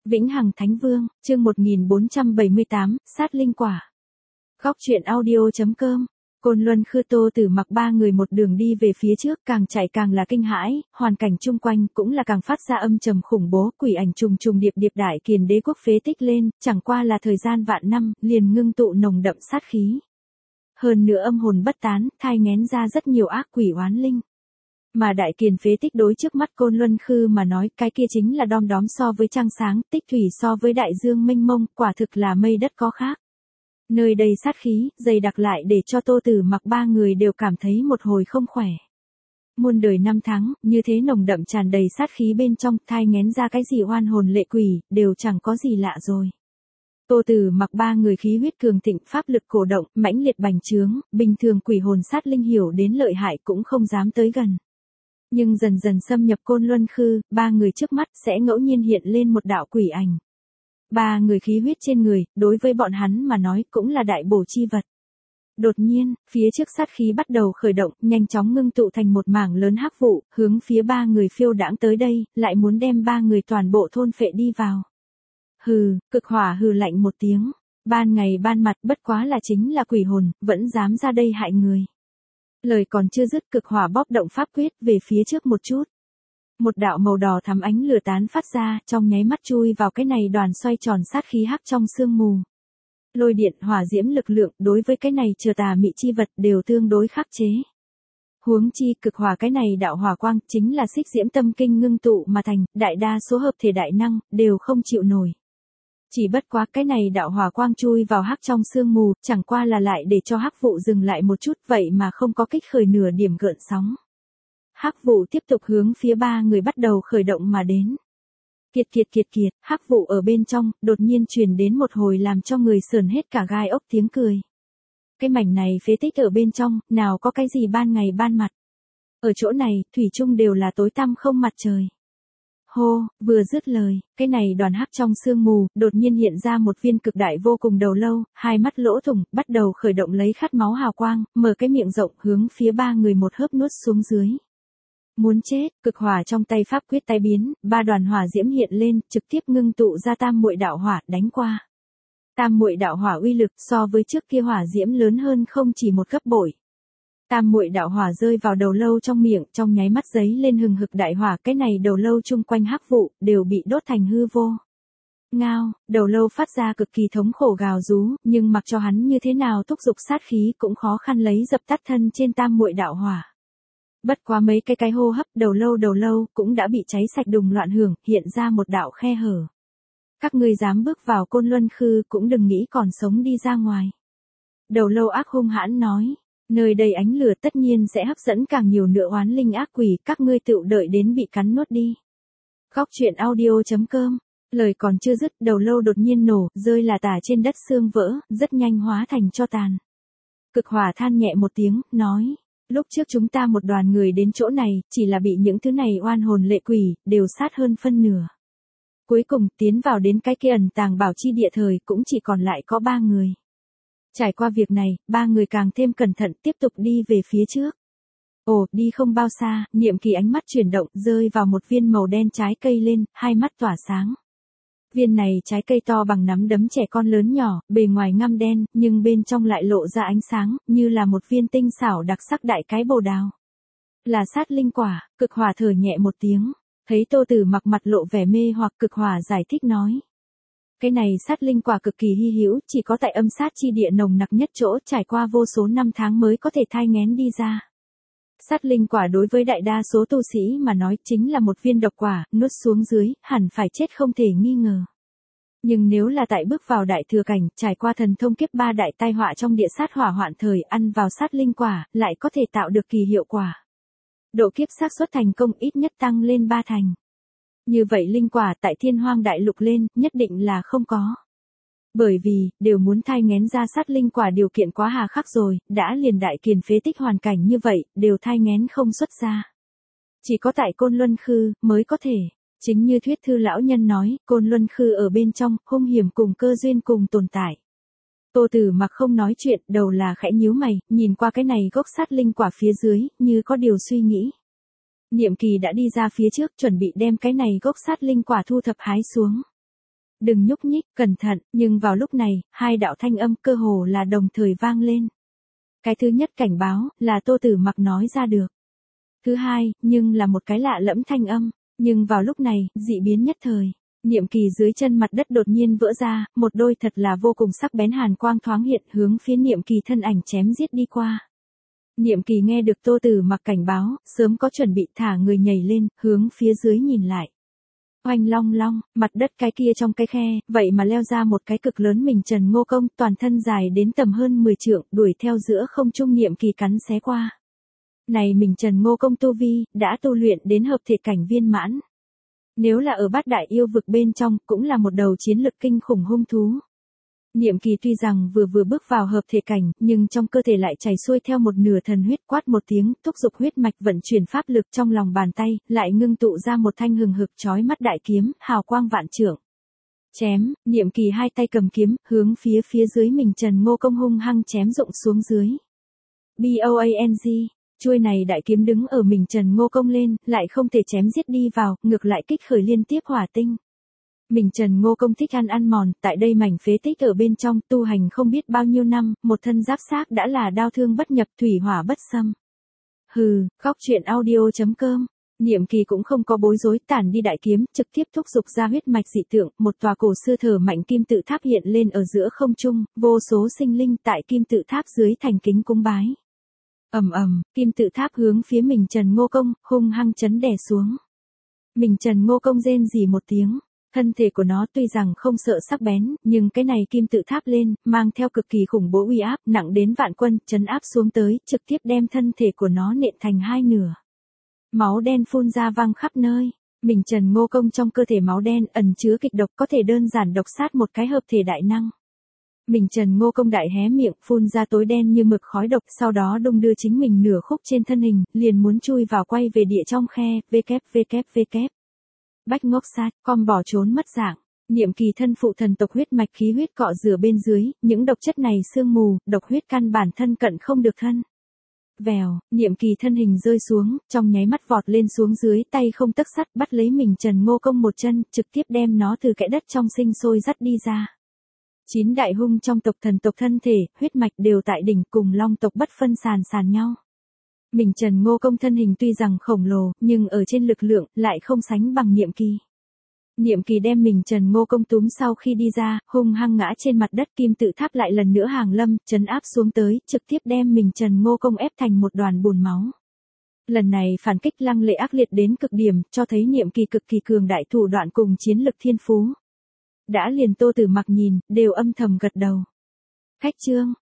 Vĩnh Hằng Thánh Vương, chương 1478, sát linh quả. Góc truyện audio.com. Côn Luân Khư Tô Tử Mặc ba người một đường đi về phía trước, càng chạy càng là kinh hãi, hoàn cảnh chung quanh cũng là càng phát ra âm trầm khủng bố, quỷ ảnh trùng trùng điệp điệp đại kiền đế quốc phế tích lên, chẳng qua là thời gian vạn năm, liền ngưng tụ nồng đậm sát khí. Hơn nữa âm hồn bất tán, thai nghén ra rất nhiều ác quỷ oán linh. Mà đại kiền phế tích đối trước mắt Côn Luân Khư mà nói, cái kia chính là đom đóm so với trăng sáng, tích thủy so với đại dương mênh mông, quả thực là mây đất có khác. Nơi đây sát khí, dày đặc lại để cho Tô Tử Mặc ba người đều cảm thấy một hồi không khỏe. Muôn đời năm tháng, như thế nồng đậm tràn đầy sát khí bên trong, thai nghén ra cái gì oan hồn lệ quỷ, đều chẳng có gì lạ rồi. Tô Tử Mặc ba người khí huyết cường thịnh, pháp lực cổ động, mãnh liệt bành trướng, bình thường quỷ hồn sát linh hiểu đến lợi hại cũng không dám tới gần. Nhưng dần dần xâm nhập Côn Luân Khư, ba người trước mắt sẽ ngẫu nhiên hiện lên một đạo quỷ ảnh. Ba người khí huyết trên người, đối với bọn hắn mà nói cũng là đại bổ chi vật. Đột nhiên, phía trước sát khí bắt đầu khởi động, nhanh chóng ngưng tụ thành một mảng lớn hắc vụ, hướng phía ba người phiêu đãng tới đây, lại muốn đem ba người toàn bộ thôn phệ đi vào. Hừ, cực hỏa hừ lạnh một tiếng, ban ngày ban mặt bất quá là chính là quỷ hồn, vẫn dám ra đây hại người. Lời còn chưa dứt, cực hỏa bóp động pháp quyết về phía trước một chút. Một đạo màu đỏ thắm ánh lửa tán phát ra, trong nháy mắt chui vào cái này đoàn xoay tròn sát khí hắc trong sương mù. Lôi điện, hỏa diễm lực lượng, đối với cái này chờ tà mị chi vật đều tương đối khắc chế. Huống chi, cực hỏa cái này đạo hỏa quang, chính là xích diễm tâm kinh ngưng tụ mà thành, đại đa số hợp thể đại năng, đều không chịu nổi. Chỉ bất quá cái này đạo hỏa quang chui vào hắc trong sương mù, chẳng qua là lại để cho hắc vụ dừng lại một chút, vậy mà không có kích khởi nửa điểm gợn sóng. Hắc vụ tiếp tục hướng phía ba người bắt đầu khởi động mà đến. Kiệt, hắc vụ ở bên trong, đột nhiên truyền đến một hồi làm cho người sởn hết cả gai ốc tiếng cười. Cái mảnh này phế tích ở bên trong, nào có cái gì ban ngày ban mặt. Ở chỗ này, thủy chung đều là tối tăm không mặt trời. Hô, vừa dứt lời, cái này đoàn hắc trong sương mù, đột nhiên hiện ra một viên cực đại vô cùng đầu lâu, hai mắt lỗ thủng, bắt đầu khởi động lấy khát máu hào quang, mở cái miệng rộng hướng phía ba người một hớp nuốt xuống dưới. Muốn chết, cực hỏa trong tay pháp quyết tái biến, ba đoàn hỏa diễm hiện lên, trực tiếp ngưng tụ ra tam muội đạo hỏa đánh qua. Tam muội đạo hỏa uy lực so với trước kia hỏa diễm lớn hơn không chỉ một gấp bội. Tam muội đạo hỏa rơi vào đầu lâu trong miệng, trong nháy mắt giấy lên hừng hực đại hỏa, cái này đầu lâu chung quanh hắc vụ đều bị đốt thành hư vô. Ngao, đầu lâu phát ra cực kỳ thống khổ gào rú, nhưng mặc cho hắn như thế nào thúc giục sát khí cũng khó khăn lấy dập tắt thân trên tam muội đạo hỏa. Bất quá mấy cái hô hấp, đầu lâu cũng đã bị cháy sạch đùng loạn hưởng, hiện ra một đạo khe hở. Các ngươi dám bước vào Côn Luân Khư cũng đừng nghĩ còn sống đi ra ngoài. Đầu lâu ác hung hãn nói, nơi đây ánh lửa tất nhiên sẽ hấp dẫn càng nhiều nữa oán linh ác quỷ, các ngươi tự đợi đến bị cắn nuốt đi. Góc truyện audio.com. Lời còn chưa dứt, đầu lâu đột nhiên nổ, rơi là tả trên đất xương vỡ, rất nhanh hóa thành tro tàn. Cực hỏa than nhẹ một tiếng, nói, lúc trước chúng ta một đoàn người đến chỗ này, chỉ là bị những thứ này oan hồn lệ quỷ, đều sát hơn phân nửa. Cuối cùng, tiến vào đến cái kia ẩn tàng bảo chi địa thời cũng chỉ còn lại có 3 người. Trải qua việc này, 3 người càng thêm cẩn thận tiếp tục đi về phía trước. Ồ, đi không bao xa, Niệm Kỳ ánh mắt chuyển động, rơi vào một viên màu đen trái cây lên, hai mắt tỏa sáng. Viên này trái cây to bằng nắm đấm trẻ con lớn nhỏ, bề ngoài ngăm đen, nhưng bên trong lại lộ ra ánh sáng, như là một viên tinh xảo đặc sắc đại cái bồ đào. Là sát linh quả, cực hỏa thở nhẹ một tiếng, thấy Tô Tử Mặc mặt lộ vẻ mê hoặc, cực hỏa giải thích nói. Cái này sát linh quả cực kỳ hy hữu, chỉ có tại âm sát chi địa nồng nặc nhất chỗ, trải qua vô số năm tháng mới có thể thai nghén đi ra. Sát linh quả đối với đại đa số tu sĩ mà nói chính là một viên độc quả, nuốt xuống dưới, hẳn phải chết không thể nghi ngờ. Nhưng nếu là tại bước vào đại thừa cảnh, trải qua thần thông kiếp 3 đại tai họa trong địa sát hỏa hoạn thời, ăn vào sát linh quả, lại có thể tạo được kỳ hiệu quả. Độ kiếp xác suất thành công ít nhất tăng lên 3 thành. Như vậy linh quả tại Thiên Hoang đại lục lên, nhất định là không có. Bởi vì, đều muốn thai nghén ra sát linh quả điều kiện quá hà khắc rồi, đã liền đại kiền phế tích hoàn cảnh như vậy, đều thai nghén không xuất ra. Chỉ có tại Côn Luân Khư, mới có thể. Chính như thuyết thư lão nhân nói, Côn Luân Khư ở bên trong, hung hiểm cùng cơ duyên cùng tồn tại. Tô Tử Mặc không nói chuyện, đầu là khẽ nhíu mày, nhìn qua cái này gốc sát linh quả phía dưới, như có điều suy nghĩ. Niệm Kỳ đã đi ra phía trước, chuẩn bị đem cái này gốc sát linh quả thu thập hái xuống. đừng nhúc nhích, cẩn thận, nhưng vào lúc này, hai đạo thanh âm cơ hồ là đồng thời vang lên. Cái thứ nhất cảnh báo, là Tô Tử Mặc nói ra được. Thứ hai, nhưng là một cái lạ lẫm thanh âm, nhưng vào lúc này, dị biến nhất thời. Niệm Kỳ dưới chân mặt đất đột nhiên vỡ ra, một đôi thật là vô cùng sắc bén hàn quang thoáng hiện hướng phía Niệm Kỳ thân ảnh chém giết đi qua. Niệm Kỳ nghe được Tô Tử Mặc cảnh báo, sớm có chuẩn bị thả người nhảy lên, hướng phía dưới nhìn lại. Oanh long long, mặt đất cái kia trong cái khe, vậy mà leo ra một cái cực lớn mình Trần Ngô Công, toàn thân dài đến tầm hơn 10 trượng, đuổi theo giữa không trung Niệm Kỳ cắn xé qua. Này mình Trần Ngô Công tu vi, đã tu luyện đến hợp thể cảnh viên mãn. Nếu là ở Bát Đại yêu vực bên trong, cũng là một đầu chiến lực kinh khủng hung thú. Niệm Kỳ tuy rằng vừa bước vào hợp thể cảnh, nhưng trong cơ thể lại chảy xuôi theo một nửa thần huyết, quát một tiếng, thúc giục huyết mạch vận chuyển pháp lực trong lòng bàn tay, lại ngưng tụ ra một thanh hừng hực chói mắt đại kiếm, hào quang vạn trượng. Chém, Niệm Kỳ hai tay cầm kiếm, hướng phía dưới mình Trần Ngô Công hung hăng chém rụng xuống dưới. BOANG, chuôi này đại kiếm đứng ở mình Trần Ngô Công lên, lại không thể chém giết đi vào, ngược lại kích khởi liên tiếp hỏa tinh. Mình Trần Ngô Công thích ăn mòn, tại đây mảnh phế tích ở bên trong tu hành không biết bao nhiêu năm, một thân giáp xác đã là đao thương bất nhập, thủy hỏa bất xâm. Hừ, góc truyện audio.com. Niệm Kỳ cũng không có bối rối, tản đi đại kiếm, trực tiếp thúc giục ra huyết mạch dị tượng, một tòa cổ xưa thở mạnh kim tự tháp hiện lên ở giữa không trung, vô số sinh linh tại kim tự tháp dưới thành kính cúng bái. Ầm ầm, kim tự tháp hướng phía mình Trần Ngô Công, hung hăng chấn đè xuống. Mình Trần Ngô Công rên rỉ một tiếng. Thân thể của nó tuy rằng không sợ sắc bén, nhưng cái này kim tự tháp lên, mang theo cực kỳ khủng bố uy áp, nặng đến vạn quân, chấn áp xuống tới, trực tiếp đem thân thể của nó nện thành hai nửa. Máu đen phun ra văng khắp nơi. Mình Trần Ngô Công trong cơ thể máu đen ẩn chứa kịch độc, có thể đơn giản độc sát một cái hợp thể đại năng. Mình Trần Ngô Công đại hé miệng, phun ra tối đen như mực khói độc, sau đó đung đưa chính mình nửa khúc trên thân hình, liền muốn chui vào quay về địa trong khe, www. Bách ngốc sát, con bỏ trốn mất dạng. Niệm Kỳ thân phụ thần tộc huyết mạch khí huyết cọ rửa bên dưới, những độc chất này sương mù, độc huyết căn bản thân cận không được thân. Vèo, Niệm Kỳ thân hình rơi xuống, trong nháy mắt vọt lên xuống dưới, tay không tấc sắt bắt lấy mình Trần Ngô Công một chân, trực tiếp đem nó từ kẽ đất trong sinh sôi dắt đi ra. 9 đại hung trong tộc thần tộc thân thể, huyết mạch đều tại đỉnh, cùng long tộc bất phân sàn nhau. Mình Trần Ngô Công thân hình tuy rằng khổng lồ, nhưng ở trên lực lượng, lại không sánh bằng Niệm Kỳ. Niệm Kỳ đem mình Trần Ngô Công túm sau khi đi ra, hung hăng ngã trên mặt đất, kim tự tháp lại lần nữa hàng lâm, trấn áp xuống tới, trực tiếp đem mình Trần Ngô Công ép thành một đoàn bùn máu. Lần này phản kích lăng lệ ác liệt đến cực điểm, cho thấy Niệm Kỳ cực kỳ cường đại thủ đoạn cùng chiến lực thiên phú. Đã liền Tô Tử Mặc nhìn, đều âm thầm gật đầu. Khách chương